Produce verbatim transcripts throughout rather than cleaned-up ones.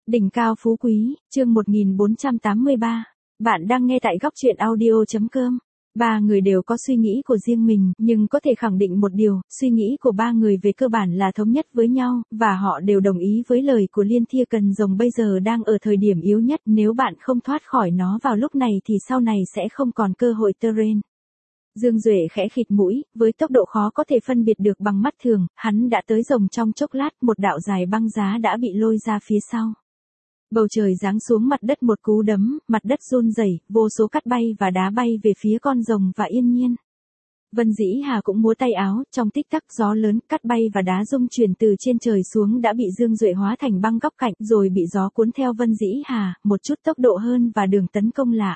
Đỉnh cao phú quý, chương một nghìn bốn trăm tám mươi ba. Bạn đang nghe tại góc truyện audio chấm com. Ba người đều có suy nghĩ của riêng mình, nhưng có thể khẳng định một điều, suy nghĩ của ba người về cơ bản là thống nhất với nhau, và họ đều đồng ý với lời của Liên Thiên Cần Rồng bây giờ đang ở thời điểm yếu nhất, nếu bạn không thoát khỏi nó vào lúc này thì sau này sẽ không còn cơ hội terrain. Dương Duệ khẽ khịt mũi, với tốc độ khó có thể phân biệt được bằng mắt thường, hắn đã tới rồng trong chốc lát, một đạo dài băng giá đã bị lôi ra phía sau. Bầu trời giáng xuống mặt đất một cú đấm, mặt đất run rẩy, vô số cát bay và đá bay về phía con rồng và Yên Nhiên. Vân Dĩ Hà cũng múa tay áo, trong tích tắc gió lớn, cát bay và đá rung chuyển từ trên trời xuống đã bị Dương Duệ hóa thành băng góc cạnh, rồi bị gió cuốn theo Vân Dĩ Hà, một chút tốc độ hơn và đường tấn công lạ.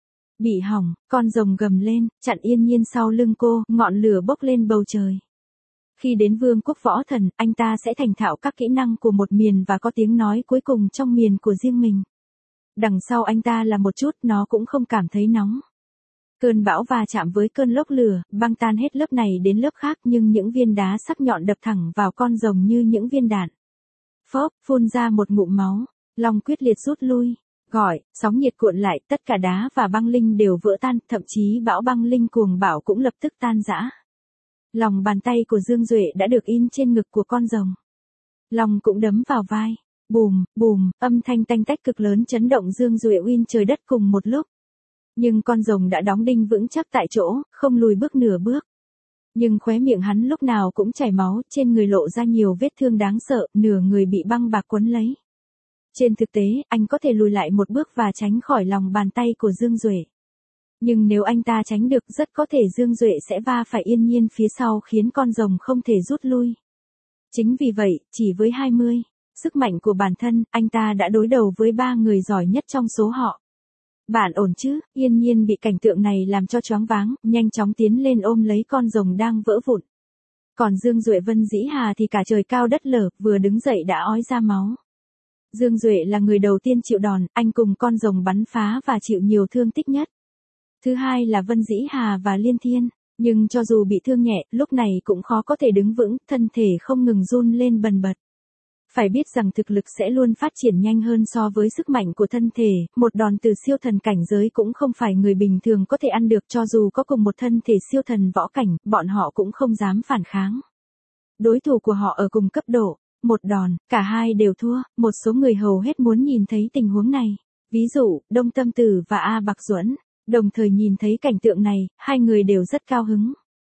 Bị hỏng, con rồng gầm lên, chặn Yên Nhiên sau lưng cô, ngọn lửa bốc lên bầu trời. Khi đến vương quốc võ thần, anh ta sẽ thành thạo các kỹ năng của một miền và có tiếng nói cuối cùng trong miền của riêng mình. Đằng sau anh ta là một chút, nó cũng không cảm thấy nóng. Cơn bão va chạm với cơn lốc lửa, băng tan hết lớp này đến lớp khác, nhưng những viên đá sắc nhọn đập thẳng vào con rồng như những viên đạn. Phốc, phun ra một ngụm máu, Long quyết liệt rút lui. Gọi, sóng nhiệt cuộn lại, tất cả đá và băng linh đều vỡ tan, thậm chí bão băng linh cuồng bạo cũng lập tức tan rã. Lòng bàn tay của Dương Duệ đã được in trên ngực của con rồng. Lòng cũng đấm vào vai. Bùm, bùm, âm thanh tanh tách cực lớn chấn động Dương Duệ uyên trời đất cùng một lúc. Nhưng con rồng đã đóng đinh vững chắc tại chỗ, không lùi bước nửa bước. Nhưng khóe miệng hắn lúc nào cũng chảy máu, trên người lộ ra nhiều vết thương đáng sợ, nửa người bị băng bạc quấn lấy. Trên thực tế, anh có thể lùi lại một bước và tránh khỏi lòng bàn tay của Dương Duệ. Nhưng nếu anh ta tránh được, rất có thể Dương Duệ sẽ va phải Yên Nhiên phía sau khiến con rồng không thể rút lui. Chính vì vậy, chỉ với hai mươi, sức mạnh của bản thân, anh ta đã đối đầu với ba người giỏi nhất trong số họ. Bạn ổn chứ? Yên Nhiên bị cảnh tượng này làm cho choáng váng, nhanh chóng tiến lên ôm lấy con rồng đang vỡ vụn. Còn Dương Duệ Vân Dĩ Hà thì cả trời cao đất lở, vừa đứng dậy đã ói ra máu. Dương Duệ là người đầu tiên chịu đòn, anh cùng con rồng bắn phá và chịu nhiều thương tích nhất. Thứ hai là Vân Dĩ Hà và Liên Thiên, nhưng cho dù bị thương nhẹ, lúc này cũng khó có thể đứng vững, thân thể không ngừng run lên bần bật. Phải biết rằng thực lực sẽ luôn phát triển nhanh hơn so với sức mạnh của thân thể, một đòn từ siêu thần cảnh giới cũng không phải người bình thường có thể ăn được, cho dù có cùng một thân thể siêu thần võ cảnh, bọn họ cũng không dám phản kháng. Đối thủ của họ ở cùng cấp độ, một đòn, cả hai đều thua, một số người hầu hết muốn nhìn thấy tình huống này. Ví dụ, Đông Tâm Tử và A Bạc Duẫn. Đồng thời nhìn thấy cảnh tượng này, hai người đều rất cao hứng.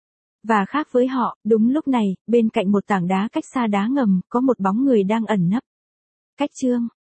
Và khác với họ, đúng lúc này, bên cạnh một tảng đá cách xa đá ngầm, có một bóng người đang ẩn nấp. Cách Trương,